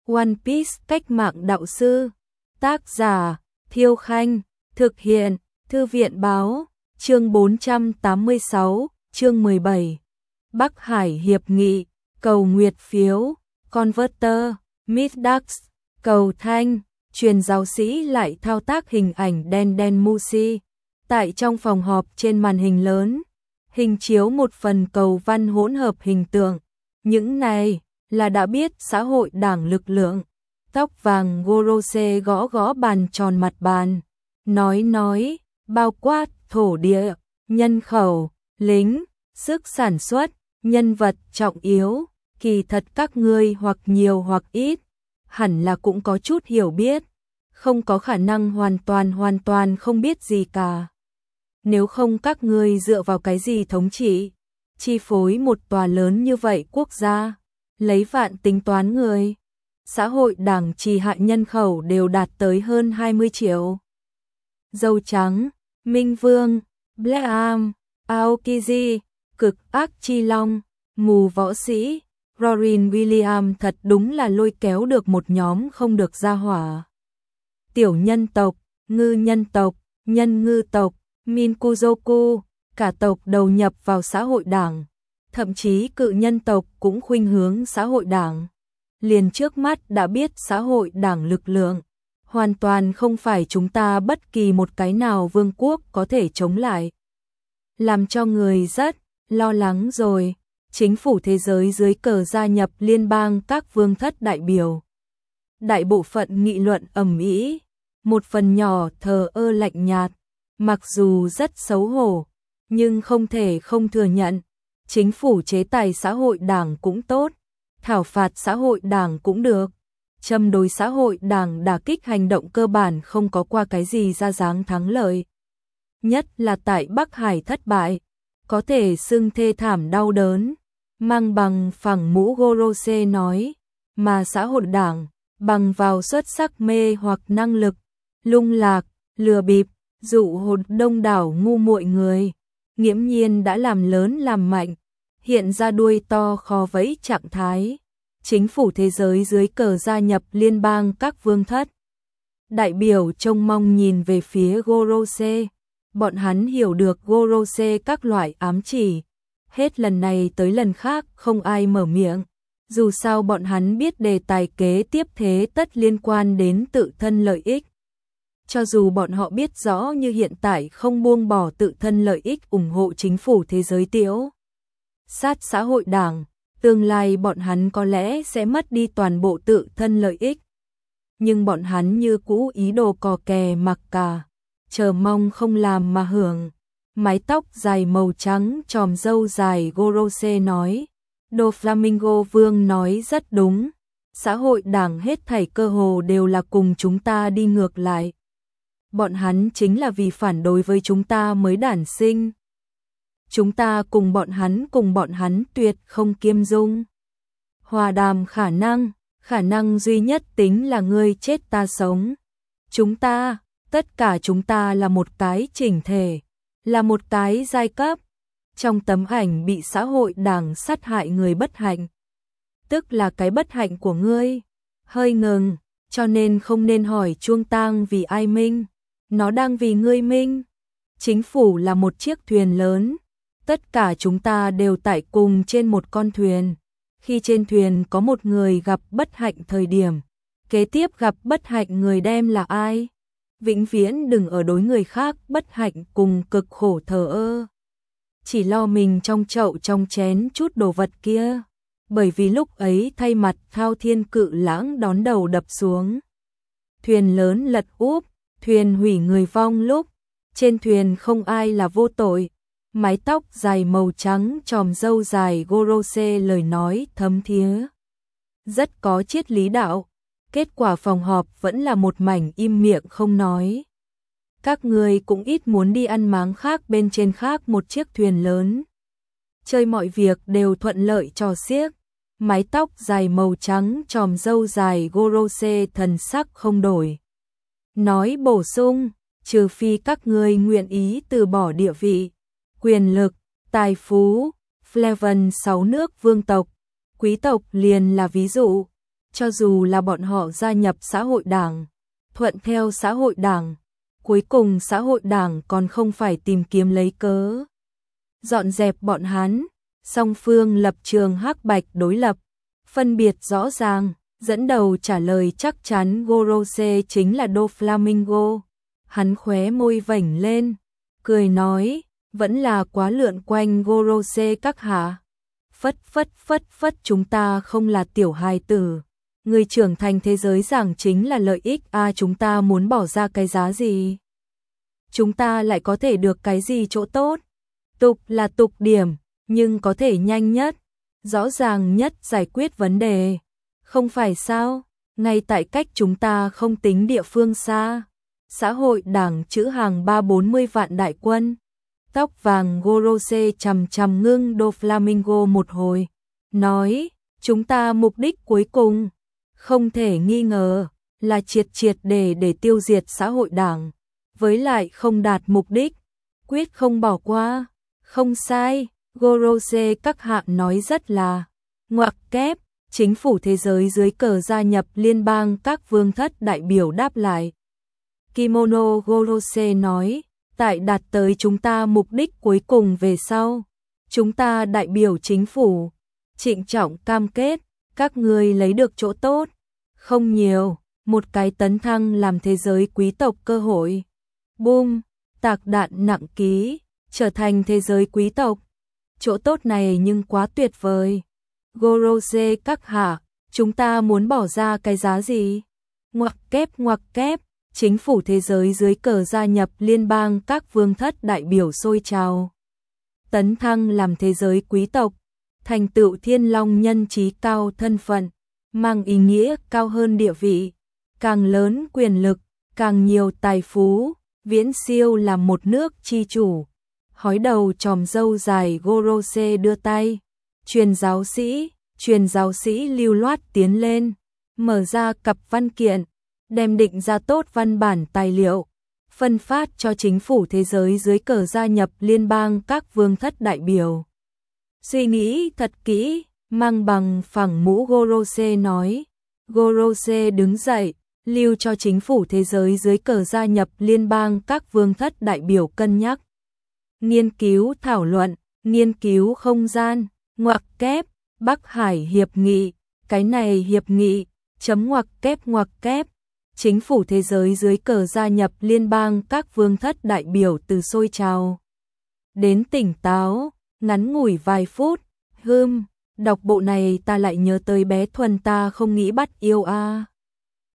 One Piece cách mạng đạo sư. Tác giả Thiêu Khanh. Thực hiện Thư viện Báo. Chương 486, chương 17. Bắc Hải Hiệp Nghị. Cầu nguyệt phiếu. Converter. Midax. Cầu thanh. Truyền giáo sĩ lại thao tác hình ảnh đen Musi. Tại trong phòng họp trên màn hình lớn, hình chiếu một phần cầu văn hỗn hợp hình tượng. Những này là đã biết xã hội đảng lực lượng. Tóc vàng Gorose gõ gõ bàn tròn mặt bàn. Nói, bao quát, thổ địa, nhân khẩu, lính, sức sản xuất, nhân vật trọng yếu. Kỳ thật các ngươi hoặc nhiều hoặc ít, hẳn là cũng có chút hiểu biết. Không có khả năng hoàn toàn không biết gì cả. Nếu không các ngươi dựa vào cái gì thống trị, chi phối một tòa lớn như vậy quốc gia, lấy vạn tính toán người. Xã hội đảng trì hạ nhân khẩu đều đạt tới hơn 20 triệu. Dâu trắng, Minh Vương, Black Arm, Aokiji, cực ác chi long, mù võ sĩ, Rorin William thật đúng là lôi kéo được một nhóm không được ra hỏa. Tiểu nhân tộc, ngư nhân tộc, nhân ngư tộc, Minkuzoku, cả tộc đầu nhập vào xã hội đảng, thậm chí cự nhân tộc cũng khuynh hướng xã hội đảng. Liền trước mắt đã biết xã hội đảng lực lượng, hoàn toàn không phải chúng ta bất kỳ một cái nào vương quốc có thể chống lại. Làm cho người rất lo lắng rồi, chính phủ thế giới dưới cờ gia nhập liên bang các vương thất đại biểu. Đại bộ phận nghị luận ầm ĩ, một phần nhỏ thờ ơ lạnh nhạt, mặc dù rất xấu hổ, nhưng không thể không thừa nhận, chính phủ chế tài xã hội đảng cũng tốt, thảo phạt xã hội đảng cũng được. Châm đối xã hội đảng đả kích hành động cơ bản không có qua cái gì ra dáng thắng lợi. Nhất là tại Bắc Hải thất bại, có thể xưng thê thảm đau đớn. Mang bằng phẳng mũ Gorose nói, mà xã hội đảng, bằng vào xuất sắc mê hoặc năng lực, lung lạc, lừa bịp, dụ hồn đông đảo ngu muội người, nghiễm nhiên đã làm lớn làm mạnh, hiện ra đuôi to khó vẫy trạng thái. Chính phủ thế giới dưới cờ gia nhập liên bang các vương thất. Đại biểu trông mong nhìn về phía Gorose, bọn hắn hiểu được Gorose các loại ám chỉ. Hết lần này tới lần khác không ai mở miệng, dù sao bọn hắn biết đề tài kế tiếp thế tất liên quan đến tự thân lợi ích. Cho dù bọn họ biết rõ như hiện tại không buông bỏ tự thân lợi ích ủng hộ chính phủ thế giới tiểu sát xã hội đảng, tương lai bọn hắn có lẽ sẽ mất đi toàn bộ tự thân lợi ích. Nhưng bọn hắn như cũ ý đồ cò kè mặc cả, chờ mong không làm mà hưởng. Mái tóc dài màu trắng tròm râu dài Gorose nói, Doflamingo Vương nói rất đúng, xã hội đảng hết thảy cơ hồ đều là cùng chúng ta đi ngược lại. Bọn hắn chính là vì phản đối với chúng ta mới đản sinh. Chúng ta cùng bọn hắn tuyệt không kiêm dung. Hòa đàm khả năng duy nhất tính là ngươi chết ta sống. Tất cả chúng ta là một cái chỉnh thể, là một cái giai cấp. Trong tấm ảnh bị xã hội đảng sát hại người bất hạnh, tức là cái bất hạnh của ngươi. Hơi ngừng, cho nên không nên hỏi chuông tang vì ai minh, nó đang vì ngươi minh. Chính phủ là một chiếc thuyền lớn, tất cả chúng ta đều tại cùng trên một con thuyền. Khi trên thuyền có một người gặp bất hạnh thời điểm, kế tiếp gặp bất hạnh người đem là ai? Vĩnh viễn đừng ở đối người khác bất hạnh cùng cực khổ thờ ơ. Chỉ lo mình trong chậu trong chén chút đồ vật kia. Bởi vì lúc ấy thay mặt Thao Thiên Cự Lãng đón đầu đập xuống. Thuyền lớn lật úp, thuyền hủy người vong lúc. Trên thuyền không ai là vô tội. Mái tóc dài màu trắng tròm râu dài Gorose lời nói thấm thía. Rất có triết lý đạo. Kết quả phòng họp vẫn là một mảnh im miệng không nói. Các người cũng ít muốn đi ăn máng khác bên trên khác một chiếc thuyền lớn. Chơi mọi việc đều thuận lợi cho xiếc. Mái tóc dài màu trắng tròm râu dài Gorose thần sắc không đổi. Nói bổ sung, trừ phi các người nguyện ý từ bỏ địa vị, quyền lực, tài phú, Fleven 6 nước vương tộc, quý tộc liền là ví dụ. cho dù là bọn họ gia nhập xã hội đảng, thuận theo xã hội đảng, cuối cùng xã hội đảng còn không phải tìm kiếm lấy cớ dọn dẹp bọn hắn, song phương lập trường hắc bạch đối lập, phân biệt rõ ràng, dẫn đầu trả lời chắc chắn Gorose chính là Doflamingo. Hắn khóe môi vểnh lên, cười nói, vẫn là quá lượn quanh Gorose các hạ. Phất, chúng ta không là tiểu hài tử. Người trưởng thành thế giới giảng chính là lợi ích chúng ta muốn bỏ ra cái giá gì? Chúng ta lại có thể được cái gì chỗ tốt? Tục là tục điểm, nhưng có thể nhanh nhất, rõ ràng nhất giải quyết vấn đề. Không phải sao? Ngay tại cách chúng ta không tính địa phương xa. Xã hội đảng chữ hàng 3-40 vạn đại quân. Tóc vàng Gorose chằm chằm ngưng Doflamingo một hồi, nói, chúng ta mục đích cuối cùng, không thể nghi ngờ, là triệt để tiêu diệt xã hội đảng, với lại không đạt mục đích, quyết không bỏ qua, không sai, Gorose các hạ nói rất là, ngoặc kép, chính phủ thế giới dưới cờ gia nhập liên bang các vương thất đại biểu đáp lại. Kimono Gorose nói, tại đạt tới chúng ta mục đích cuối cùng về sau, chúng ta đại biểu chính phủ, trịnh trọng cam kết, các ngươi lấy được chỗ tốt, không nhiều, một cái tấn thăng làm thế giới quý tộc cơ hội. Boom, tạc đạn nặng ký, trở thành thế giới quý tộc. Chỗ tốt này nhưng quá tuyệt vời. Gorose các hạ, chúng ta muốn bỏ ra cái giá gì? Ngoặc kép. Chính phủ thế giới dưới cờ gia nhập liên bang các vương thất đại biểu sôi trào. Tấn thăng làm thế giới quý tộc, thành tựu thiên long nhân trí cao thân phận, mang ý nghĩa cao hơn địa vị, càng lớn quyền lực, càng nhiều tài phú, viễn siêu làm một nước chi chủ. Hói đầu tròm râu dài Gorose đưa tay, truyền giáo sĩ lưu loát tiến lên, mở ra cặp văn kiện, đem định ra tốt văn bản tài liệu, phân phát cho chính phủ thế giới dưới cờ gia nhập liên bang các vương thất đại biểu. Suy nghĩ thật kỹ, mang bằng phẳng mũ Gorose nói. Gorose đứng dậy, lưu cho chính phủ thế giới dưới cờ gia nhập liên bang các vương thất đại biểu cân nhắc. Nghiên cứu thảo luận, nghiên cứu không gian, ngoặc kép, Bắc Hải hiệp nghị, cái này hiệp nghị, chấm ngoặc kép. Chính phủ thế giới dưới cờ gia nhập liên bang các vương thất đại biểu từ sôi trào đến tỉnh táo, ngắn ngủi vài phút, đọc bộ này ta lại nhớ tới bé Thuần ta không nghĩ bắt yêu